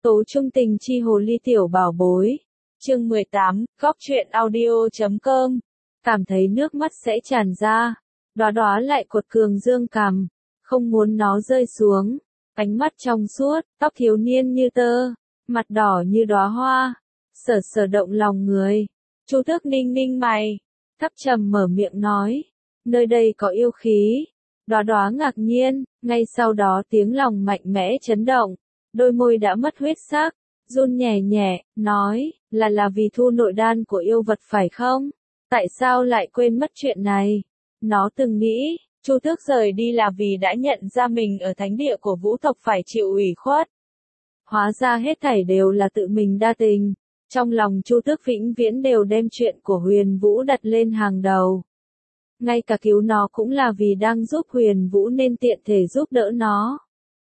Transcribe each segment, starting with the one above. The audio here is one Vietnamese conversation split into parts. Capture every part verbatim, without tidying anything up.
Tố trung tình chi hồ ly tiểu bảo bối. Chương mười tám, góc truyện audio chấm com. Cảm thấy nước mắt sẽ tràn ra. Đóa đóa lại cột cường dương cằm, không muốn nó rơi xuống. Ánh mắt trong suốt, tóc thiếu niên như tơ, mặt đỏ như đóa hoa, sở sở động lòng người. Chu Tước ninh ninh mày, thấp trầm mở miệng nói, nơi đây có yêu khí. Đóa đóa ngạc nhiên, ngay sau đó tiếng lòng mạnh mẽ chấn động, đôi môi đã mất huyết sắc, run nhẹ nhẹ, nói, là là vì thu nội đan của yêu vật phải không? Tại sao lại quên mất chuyện này? Nó từng nghĩ, Chu Tước rời đi là vì đã nhận ra mình ở thánh địa của vũ tộc phải chịu ủy khuất. Hóa ra hết thảy đều là tự mình đa tình. Trong lòng Chu Tước vĩnh viễn đều đem chuyện của Huyền Vũ đặt lên hàng đầu. Ngay cả cứu nó cũng là vì đang giúp Huyền Vũ nên tiện thể giúp đỡ nó.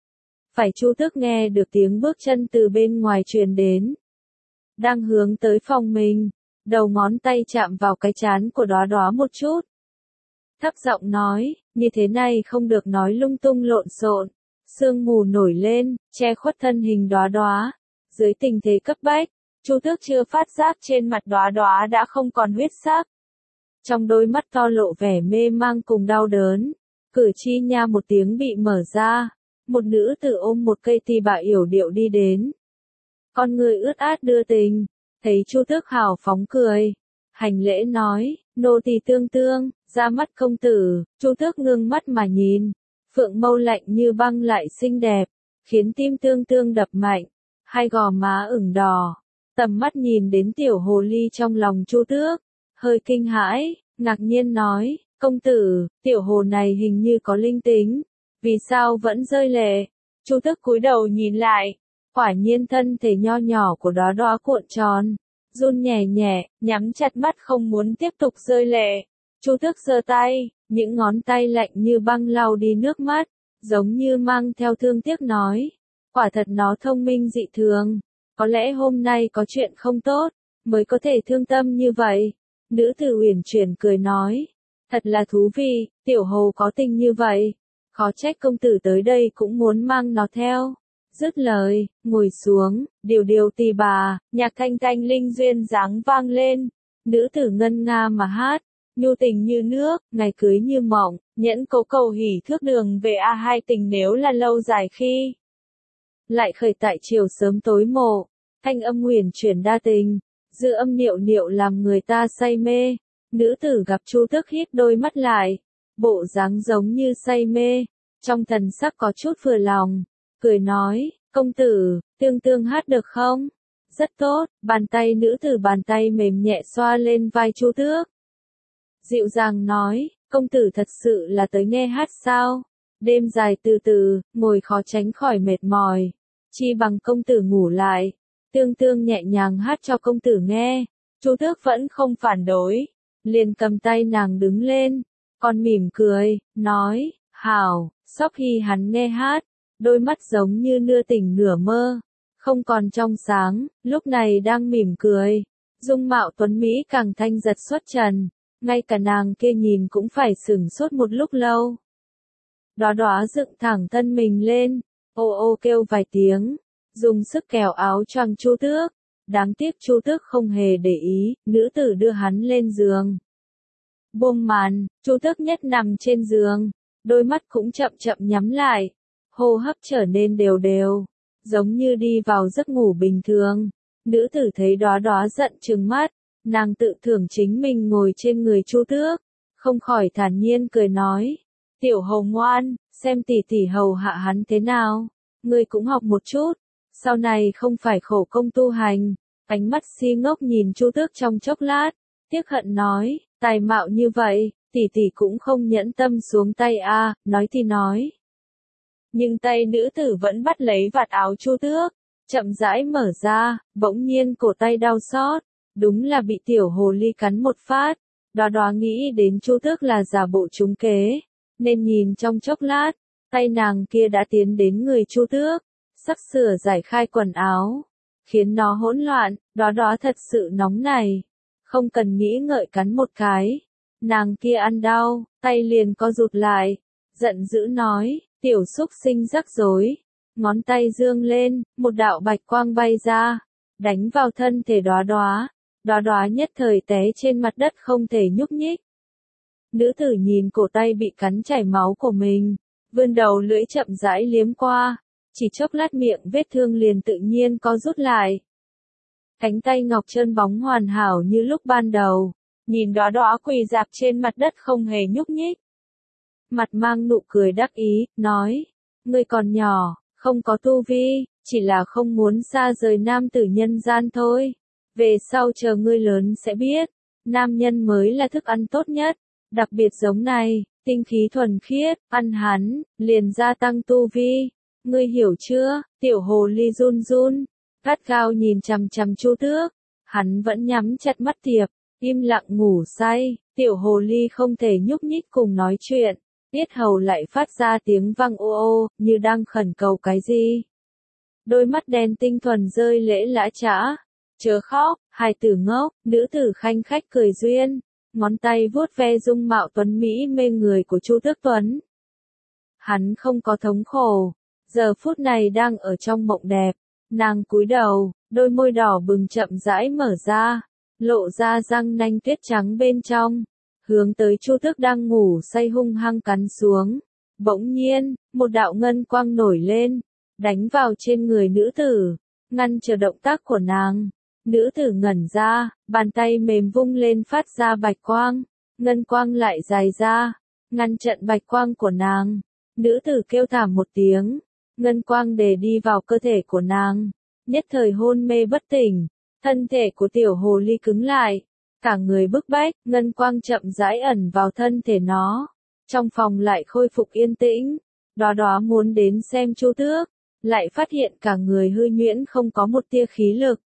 Phải Chu Tước nghe được tiếng bước chân từ bên ngoài truyền đến. Đang hướng tới phòng mình, đầu ngón tay chạm vào cái trán của đóa đóa một chút. Thấp giọng nói, như thế này không được nói lung tung lộn xộn. Sương mù nổi lên, che khuất thân hình đóa đóa. Dưới tình thế cấp bách, Chu Tước chưa phát giác trên mặt đóa đóa đã không còn huyết sắc. Trong đôi mắt to lộ vẻ mê mang cùng đau đớn. Cử chi nha một tiếng bị mở ra. Một nữ tử ôm một cây tỳ bà yểu điệu đi đến. Con người ướt át đưa tình. Thấy Chu Tước hào phóng cười. Hành lễ nói, nô tỳ tương tương, ra mắt công tử. Chu Tước ngưng mắt mà nhìn. Phượng mâu lạnh như băng lại xinh đẹp. Khiến tim tương tương đập mạnh. Hai gò má ửng đỏ. Tầm mắt nhìn đến tiểu hồ ly trong lòng Chu Tước. Hơi kinh hãi, ngạc nhiên nói, công tử, tiểu hồ này hình như có linh tính. Vì sao vẫn rơi lệ? Chu Tước cúi đầu nhìn lại. Quả nhiên thân thể nho nhỏ của đóa đóa cuộn tròn. Run nhẹ nhẹ, nhắm chặt mắt không muốn tiếp tục rơi lệ. Chu Tước giơ tay, những ngón tay lạnh như băng lau đi nước mắt. Giống như mang theo thương tiếc nói. Quả thật nó thông minh dị thường. Có lẽ hôm nay có chuyện không tốt, mới có thể thương tâm như vậy. Nữ tử uyển chuyển cười nói. Thật là thú vị, tiểu hồ có tình như vậy. Khó trách công tử tới đây cũng muốn mang nó theo. Dứt lời, ngồi xuống, điều điều tỳ bà, nhạc thanh thanh linh duyên dáng vang lên. Nữ tử ngân nga mà hát, nhu tình như nước, ngày cưới như mộng, nhẫn cố cầu hỉ thước đường về a hai tình nếu là lâu dài khi. Lại khởi tại chiều sớm tối mộ, thanh âm uyển chuyển đa tình, dư âm niệu niệu làm người ta say mê. Nữ tử gặp Chu Tước hít đôi mắt lại, bộ dáng giống như say mê, trong thần sắc có chút vừa lòng, cười nói, công tử, tương tương hát được không? Rất tốt, bàn tay nữ tử bàn tay mềm nhẹ xoa lên vai Chu Tước. Dịu dàng nói, công tử thật sự là tới nghe hát sao? Đêm dài từ từ, ngồi khó tránh khỏi mệt mỏi. Chi bằng công tử ngủ lại. Tương tương nhẹ nhàng hát cho công tử nghe. Chu Tước vẫn không phản đối. Liền cầm tay nàng đứng lên. Còn mỉm cười, nói, hảo, sóc khi hắn nghe hát. Đôi mắt giống như nửa tỉnh nửa mơ. Không còn trong sáng, lúc này đang mỉm cười. Dung mạo tuấn Mỹ càng thanh giật xuất trần. Ngay cả nàng kia nhìn cũng phải sửng sốt một lúc lâu. Đóa đóa dựng thẳng thân mình lên, ô ô kêu vài tiếng, dùng sức kéo áo choàng Chu Tước. Đáng tiếc Chu Tước không hề để ý, nữ tử đưa hắn lên giường. Buông màn, Chu Tước nhất nằm trên giường, đôi mắt cũng chậm chậm nhắm lại, hô hấp trở nên đều đều, giống như đi vào giấc ngủ bình thường. Nữ tử thấy đóa đóa giận trừng mắt, nàng tự thưởng chính mình ngồi trên người Chu Tước, không khỏi thản nhiên cười nói. Tiểu hầu ngoan, xem tỷ tỷ hầu hạ hắn thế nào, ngươi cũng học một chút, sau này không phải khổ công tu hành. Ánh mắt si ngốc nhìn Chu Tước trong chốc lát, tiếc hận nói, tài mạo như vậy, tỷ tỷ cũng không nhẫn tâm xuống tay a, à, nói thì nói. Nhưng tay nữ tử vẫn bắt lấy vạt áo Chu Tước, chậm rãi mở ra, bỗng nhiên cổ tay đau xót, đúng là bị tiểu hồ ly cắn một phát. Đóa đóa nghĩ đến Chu Tước là giả bộ trúng kế. Nên nhìn trong chốc lát, tay nàng kia đã tiến đến người Chu Tước, sắp sửa giải khai quần áo, khiến nó hỗn loạn. Đóa đóa thật sự nóng này, không cần nghĩ ngợi cắn một cái, nàng kia ăn đau, tay liền co rụt lại, giận dữ nói, tiểu xúc sinh rắc rối, ngón tay dương lên, một đạo bạch quang bay ra, đánh vào thân thể Đóa Đóa, Đóa Đóa nhất thời té trên mặt đất không thể nhúc nhích. Nữ tử nhìn cổ tay bị cắn chảy máu của mình, vươn đầu lưỡi chậm rãi liếm qua, chỉ chốc lát miệng vết thương liền tự nhiên co rút lại. Cánh tay ngọc trơn bóng hoàn hảo như lúc ban đầu, nhìn Đóa Đóa quỳ rạp trên mặt đất không hề nhúc nhích. Mặt mang nụ cười đắc ý, nói, ngươi còn nhỏ, không có tu vi, chỉ là không muốn xa rời nam tử nhân gian thôi. Về sau chờ ngươi lớn sẽ biết, nam nhân mới là thức ăn tốt nhất, đặc biệt giống này, tinh khí thuần khiết, ăn hắn, liền gia tăng tu vi. Ngươi hiểu chưa? Tiểu hồ ly run run, gắt gao nhìn chằm chằm Chu Tước, hắn vẫn nhắm chặt mắt tiệp, im lặng ngủ say, tiểu hồ ly không thể nhúc nhích cùng nói chuyện, yết hầu lại phát ra tiếng vang ô ô, như đang khẩn cầu cái gì. Đôi mắt đen tinh thuần rơi lễ lã chã, chớ khóc, hài tử ngốc, nữ tử khanh khách cười duyên, ngón tay vuốt ve dung mạo tuấn mỹ mê người của Chu Tước Tuấn. Hắn không có thống khổ, giờ phút này đang ở trong mộng đẹp, nàng cúi đầu, đôi môi đỏ bừng chậm rãi mở ra, lộ ra răng nanh tuyết trắng bên trong, hướng tới Chu Tước đang ngủ say hung hăng cắn xuống. Bỗng nhiên, một đạo ngân quang nổi lên, đánh vào trên người nữ tử, ngăn trở động tác của nàng. Nữ tử ngẩn ra, bàn tay mềm vung lên phát ra bạch quang, ngân quang lại dài ra, ngăn chặn bạch quang của nàng. Nữ tử kêu thảm một tiếng, ngân quang để đi vào cơ thể của nàng, nhất thời hôn mê bất tỉnh, thân thể của tiểu hồ ly cứng lại, cả người bức bách, ngân quang chậm rãi ẩn vào thân thể nó. Trong phòng lại khôi phục yên tĩnh, Đóa Đóa muốn đến xem Chu Tước, lại phát hiện cả người hư nhuyễn không có một tia khí lực.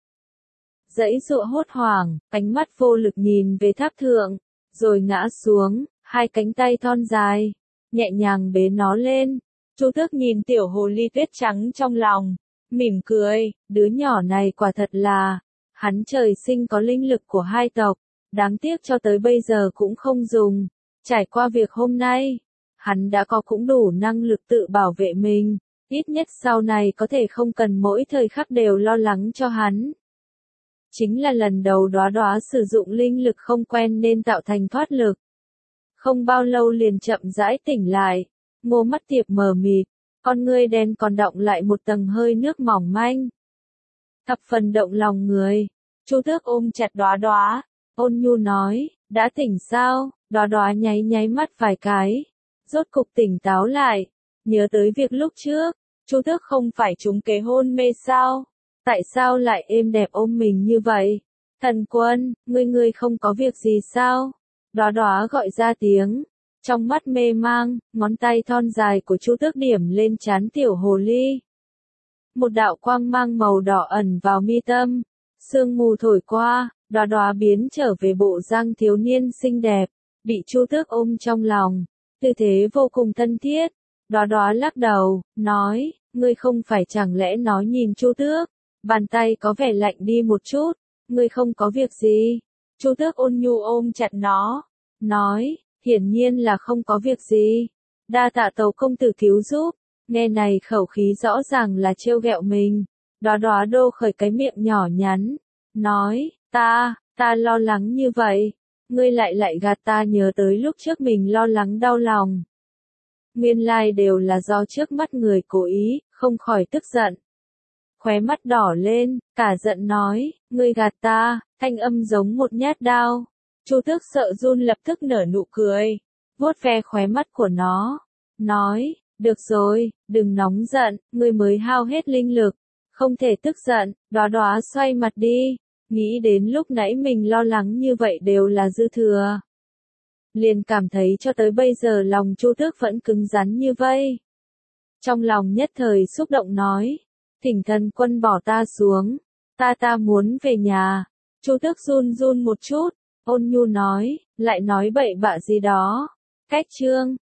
Dãy dụa hốt hoảng, ánh mắt vô lực nhìn về tháp thượng, rồi ngã xuống, hai cánh tay thon dài, nhẹ nhàng bế nó lên. Chu Tước nhìn tiểu hồ ly tuyết trắng trong lòng, mỉm cười, đứa nhỏ này quả thật là, hắn trời sinh có linh lực của hai tộc, đáng tiếc cho tới bây giờ cũng không dùng. Trải qua việc hôm nay, hắn đã có cũng đủ năng lực tự bảo vệ mình, ít nhất sau này có thể không cần mỗi thời khắc đều lo lắng cho hắn. Chính là lần đầu Đóa Đóa sử dụng linh lực không quen nên tạo thành thoát lực. Không bao lâu liền chậm rãi tỉnh lại, ngô mắt tiệp mờ mịt, con ngươi đen còn đọng lại một tầng hơi nước mỏng manh. Thập phần động lòng người, Chu Tước ôm chặt Đóa Đóa, ôn nhu nói, đã tỉnh sao? Đóa Đóa nháy nháy mắt vài cái, rốt cục tỉnh táo lại, nhớ tới việc lúc trước, Chu Tước không phải trúng kế hôn mê sao? Tại sao lại êm đẹp ôm mình như vậy? Thần Quân, ngươi ngươi không có việc gì sao? Đóa Đóa gọi ra tiếng, trong mắt mê mang, ngón tay thon dài của Chu Tước điểm lên trán tiểu hồ ly. Một đạo quang mang màu đỏ ẩn vào mi tâm, sương mù thổi qua, Đóa Đóa biến trở về bộ dạng thiếu niên xinh đẹp, bị Chu Tước ôm trong lòng, tư thế vô cùng thân thiết. Đóa Đóa lắc đầu, nói, ngươi không phải chẳng lẽ nói nhìn Chu Tước, bàn tay có vẻ lạnh đi một chút, ngươi không có việc gì. Chu Tước ôn nhu ôm chặt nó, nói, hiển nhiên là không có việc gì. Đa tạ Tấu công tử cứu giúp. Nghe này khẩu khí rõ ràng là trêu ghẹo mình. Đóa Đóa đô khởi cái miệng nhỏ nhắn, nói, ta, ta lo lắng như vậy, ngươi lại lại gạt ta nhớ tới lúc trước mình lo lắng đau lòng. Nguyên lai đều là do trước mắt người cố ý, không khỏi tức giận. Khóe mắt đỏ lên, cả giận nói, ngươi gạt ta, thanh âm giống một nhát đao. Chu Tước sợ run lập tức nở nụ cười, vuốt ve khóe mắt của nó, nói, được rồi, đừng nóng giận, ngươi mới hao hết linh lực, không thể tức giận. Đóa Đóa xoay mặt đi, nghĩ đến lúc nãy mình lo lắng như vậy đều là dư thừa. Liền cảm thấy cho tới bây giờ lòng Chu Tước vẫn cứng rắn như vây. Trong lòng nhất thời xúc động nói, thỉnh Thần Quân bỏ ta xuống, ta ta muốn về nhà. Chu Tước run run một chút, ôn nhu nói, lại nói bậy bạ gì đó. Cách chương